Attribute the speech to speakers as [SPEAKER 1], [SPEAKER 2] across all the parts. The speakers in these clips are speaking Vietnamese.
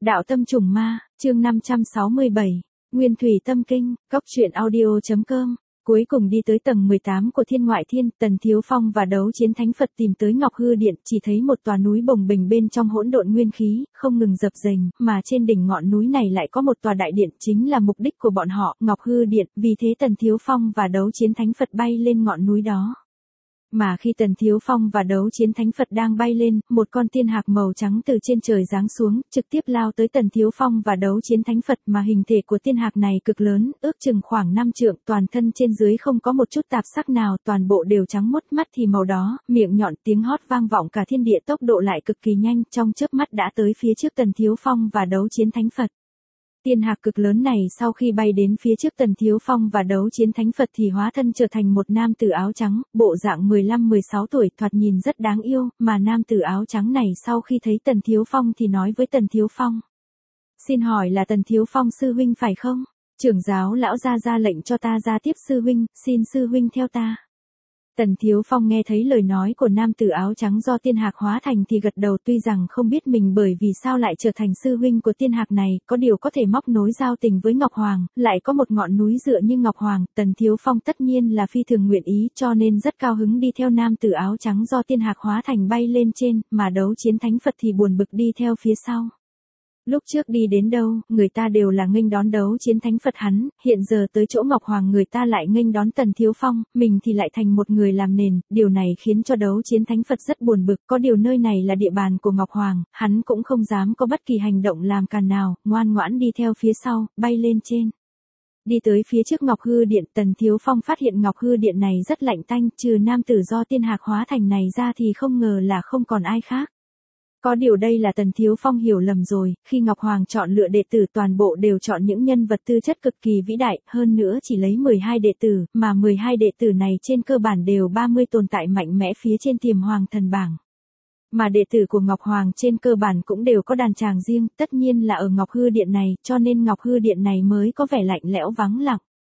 [SPEAKER 1] Đạo tâm trùng ma, chương 567, Nguyên thủy tâm kinh, Cốc truyện audio.com. Cuối cùng đi tới tầng 18 của Thiên Ngoại Thiên, Tần Thiếu Phong và Đấu Chiến Thánh Phật tìm tới Ngọc Hư Điện, chỉ thấy một tòa núi bồng bềnh bên trong hỗn độn nguyên khí, không ngừng dập dềnh, mà trên đỉnh ngọn núi này lại có một tòa đại điện, chính là mục đích của bọn họ, Ngọc Hư Điện, vì thế Tần Thiếu Phong và Đấu Chiến Thánh Phật bay lên ngọn núi đó. Mà khi Tần Thiếu Phong và Đấu Chiến Thánh Phật đang bay lên, một con tiên hạc màu trắng từ trên trời giáng xuống, trực tiếp lao tới Tần Thiếu Phong và Đấu Chiến Thánh Phật, mà hình thể của tiên hạc này cực lớn, ước chừng khoảng 5 trượng, toàn thân trên dưới không có một chút tạp sắc nào, toàn bộ đều trắng muốt, mắt thì màu đó, miệng nhọn, tiếng hót vang vọng cả thiên địa, tốc độ lại cực kỳ nhanh, trong chớp mắt đã tới phía trước Tần Thiếu Phong và Đấu Chiến Thánh Phật. Tiên hạc cực lớn này sau khi bay đến phía trước Tần Thiếu Phong và Đấu Chiến Thánh Phật thì hóa thân trở thành một nam tử áo trắng, bộ dạng 15-16 tuổi, thoạt nhìn rất đáng yêu, mà nam tử áo trắng này sau khi thấy Tần Thiếu Phong thì nói với Tần Thiếu Phong: "Xin hỏi là Tần Thiếu Phong sư huynh phải không? Trưởng giáo lão gia ra lệnh cho ta ra tiếp sư huynh, xin sư huynh theo ta." Tần Thiếu Phong nghe thấy lời nói của nam tử áo trắng do tiên hạc hóa thành thì gật đầu, tuy rằng không biết mình bởi vì sao lại trở thành sư huynh của tiên hạc này, có điều có thể móc nối giao tình với Ngọc Hoàng, lại có một ngọn núi dựa như Ngọc Hoàng, Tần Thiếu Phong tất nhiên là phi thường nguyện ý, cho nên rất cao hứng đi theo nam tử áo trắng do tiên hạc hóa thành bay lên trên, mà Đấu Chiến Thánh Phật thì buồn bực đi theo phía sau. Lúc trước đi đến đâu, người ta đều là nghênh đón Đấu Chiến Thánh Phật hắn, hiện giờ tới chỗ Ngọc Hoàng người ta lại nghênh đón Tần Thiếu Phong, mình thì lại thành một người làm nền, điều này khiến cho Đấu Chiến Thánh Phật rất buồn bực, có điều nơi này là địa bàn của Ngọc Hoàng, hắn cũng không dám có bất kỳ hành động làm càn nào, ngoan ngoãn đi theo phía sau, bay lên trên. Đi tới phía trước Ngọc Hư Điện, Tần Thiếu Phong phát hiện Ngọc Hư Điện này rất lạnh tanh, trừ nam tử do tiên hạc hóa thành này ra thì không ngờ là không còn ai khác. Có điều đây là Tần Thiếu Phong hiểu lầm rồi, khi Ngọc Hoàng chọn lựa đệ tử toàn bộ đều chọn những nhân vật tư chất cực kỳ vĩ đại, hơn nữa chỉ lấy 12 đệ tử, mà 12 đệ tử này trên cơ bản đều 30 tồn tại mạnh mẽ phía trên Tiềm Hoàng thần bảng. Mà đệ tử của Ngọc Hoàng trên cơ bản cũng đều có đàn tràng riêng, tất nhiên là ở Ngọc Hư Điện này, cho nên Ngọc Hư Điện này mới có vẻ lạnh lẽo vắng lặng.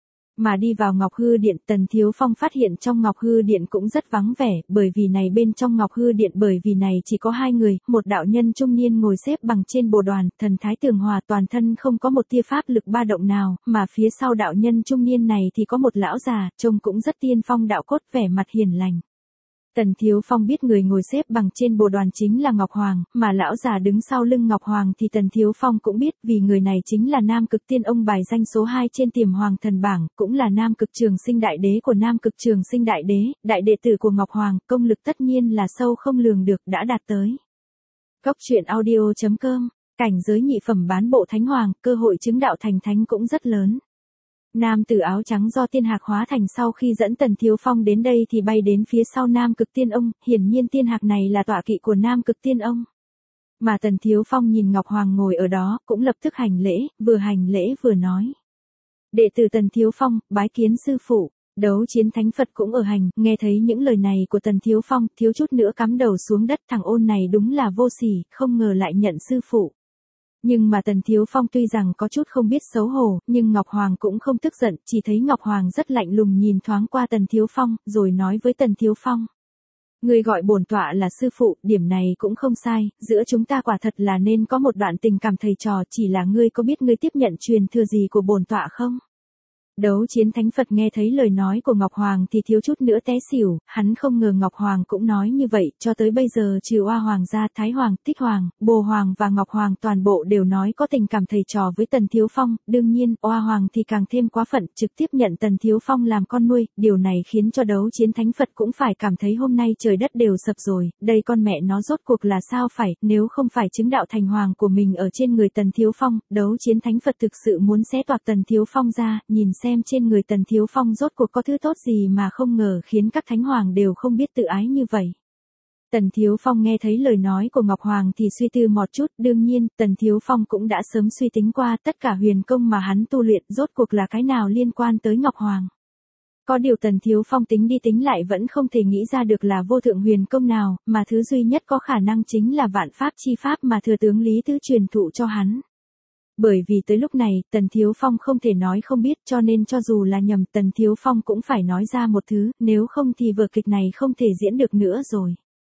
[SPEAKER 1] Mà đi vào Ngọc Hư Điện, Tần Thiếu Phong phát hiện trong Ngọc Hư Điện cũng rất vắng vẻ, bởi vì này bên trong Ngọc Hư Điện bởi vì này chỉ có hai người, một đạo nhân trung niên ngồi xếp bằng trên bồ đoàn, thần thái tường hòa, toàn thân không có một tia pháp lực ba động nào, mà phía sau đạo nhân trung niên này thì có một lão già, trông cũng rất tiên phong đạo cốt, vẻ mặt hiền lành. Tần Thiếu Phong biết người ngồi xếp bằng trên bồ đoàn chính là Ngọc Hoàng, mà lão già đứng sau lưng Ngọc Hoàng thì Tần Thiếu Phong cũng biết, vì người này chính là Nam Cực Tiên Ông bài danh số 2 trên Tiềm Hoàng thần bảng, cũng là Nam Cực Trường Sinh Đại Đế của Nam Cực Trường Sinh Đại Đế, đại đệ tử của Ngọc Hoàng, công lực tất nhiên là sâu không lường được, đã đạt tới. Cốc truyện audio.com, cảnh giới nhị phẩm bán bộ thánh hoàng, cơ hội chứng đạo thành thánh cũng rất lớn. Nam tử áo trắng do tiên hạc hóa thành sau khi dẫn Tần Thiếu Phong đến đây thì bay đến phía sau Nam Cực Tiên Ông, hiển nhiên tiên hạc này là tọa kỵ của Nam Cực Tiên Ông. Mà Tần Thiếu Phong nhìn Ngọc Hoàng ngồi ở đó, cũng lập tức hành lễ vừa nói: "Đệ tử Tần Thiếu Phong, bái kiến sư phụ." Đấu Chiến Thánh Phật cũng ở hành, nghe thấy những lời này của Tần Thiếu Phong, thiếu chút nữa cắm đầu xuống đất, thằng ôn này đúng là vô sỉ, không ngờ lại nhận sư phụ. Nhưng mà Tần Thiếu Phong tuy rằng có chút không biết xấu hổ, nhưng Ngọc Hoàng cũng không tức giận, chỉ thấy Ngọc Hoàng rất lạnh lùng nhìn thoáng qua Tần Thiếu Phong, rồi nói với Tần Thiếu Phong: "Ngươi gọi bổn tọa là sư phụ, điểm này cũng không sai, giữa chúng ta quả thật là nên có một đoạn tình cảm thầy trò, chỉ là ngươi có biết ngươi tiếp nhận truyền thừa gì của bổn tọa không?" Đấu Chiến Thánh Phật nghe thấy lời nói của Ngọc Hoàng thì thiếu chút nữa té xỉu, hắn không ngờ Ngọc Hoàng cũng nói như vậy, cho tới bây giờ trừ Oa Hoàng gia, Thái Hoàng, Tích Hoàng, Bồ Hoàng và Ngọc Hoàng toàn bộ đều nói có tình cảm thầy trò với Tần Thiếu Phong, đương nhiên, Oa Hoàng thì càng thêm quá phận, trực tiếp nhận Tần Thiếu Phong làm con nuôi, điều này khiến cho Đấu Chiến Thánh Phật cũng phải cảm thấy hôm nay trời đất đều sập rồi, đây con mẹ nó rốt cuộc là sao phải, nếu không phải chứng đạo thành hoàng của mình ở trên người Tần Thiếu Phong, Đấu Chiến Thánh Phật thực sự muốn xé toạc Tần Thiếu Phong ra, nhìn xem trên người Tần Thiếu Phong rốt cuộc có thứ tốt gì mà không ngờ khiến các thánh hoàng đều không biết tự ái như vậy. Tần Thiếu Phong nghe thấy lời nói của Ngọc Hoàng thì suy tư một chút, đương nhiên, Tần Thiếu Phong cũng đã sớm suy tính qua tất cả huyền công mà hắn tu luyện rốt cuộc là cái nào liên quan tới Ngọc Hoàng. Có điều Tần Thiếu Phong tính đi tính lại vẫn không thể nghĩ ra được là vô thượng huyền công nào, mà thứ duy nhất có khả năng chính là vạn pháp chi pháp mà thừa tướng Lý Tứ truyền thụ cho hắn. Bởi vì tới lúc này, Tần Thiếu Phong không thể nói không biết, cho nên cho dù là nhầm, Tần Thiếu Phong cũng phải nói ra một thứ, nếu không thì vở kịch này không thể diễn được nữa rồi.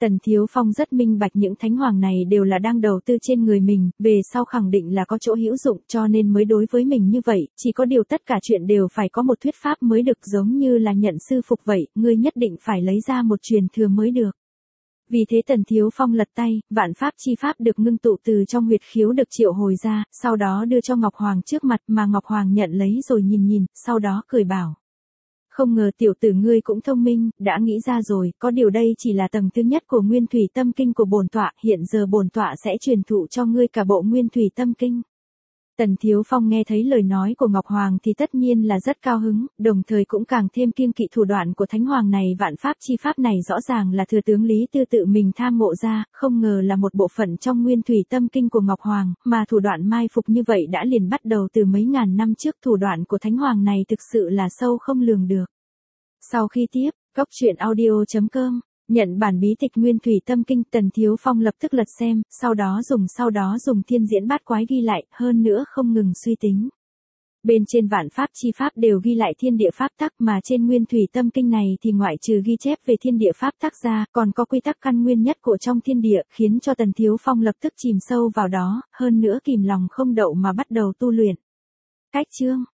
[SPEAKER 1] Tần Thiếu Phong rất minh bạch những thánh hoàng này đều là đang đầu tư trên người mình, về sau khẳng định là có chỗ hữu dụng cho nên mới đối với mình như vậy, chỉ có điều tất cả chuyện đều phải có một thuyết pháp mới được, giống như là nhận sư phục vậy, ngươi nhất định phải lấy ra một truyền thừa mới được. Vì thế Tần Thiếu Phong lật tay, vạn pháp chi pháp được ngưng tụ từ trong huyệt khiếu được triệu hồi ra, sau đó đưa cho Ngọc Hoàng trước mặt mà Ngọc Hoàng nhận lấy rồi nhìn nhìn, sau đó cười bảo. Không ngờ tiểu tử ngươi cũng thông minh, đã nghĩ ra rồi, có điều đây chỉ là tầng thứ nhất của Nguyên Thủy Tâm Kinh của bổn tọa, hiện giờ bổn tọa sẽ truyền thụ cho ngươi cả bộ Nguyên Thủy Tâm Kinh. Tần Thiếu Phong nghe thấy lời nói của Ngọc Hoàng thì tất nhiên là rất cao hứng, đồng thời cũng càng thêm kiêng kỵ thủ đoạn của thánh hoàng này, vạn pháp chi pháp này rõ ràng là thừa tướng Lý Tư tự mình tham ngộ ra, không ngờ là một bộ phận trong Nguyên Thủy Tâm Kinh của Ngọc Hoàng, mà thủ đoạn mai phục như vậy đã liền bắt đầu từ mấy ngàn năm trước, thủ đoạn của thánh hoàng này thực sự là sâu không lường được. Sau khi tiếp, coctruyện.audio.com nhận bản bí tịch Nguyên Thủy Tâm Kinh, Tần Thiếu Phong lập tức lật xem, sau đó dùng thiên diễn bát quái ghi lại, hơn nữa không ngừng suy tính. Bên trên vạn pháp chi pháp đều ghi lại thiên địa pháp tắc, mà trên Nguyên Thủy Tâm Kinh này thì ngoại trừ ghi chép về thiên địa pháp tắc ra, còn có quy tắc căn nguyên nhất của trong thiên địa, khiến cho Tần Thiếu Phong lập tức chìm sâu vào đó, hơn nữa kìm lòng không đậu mà bắt đầu tu luyện. Cách chương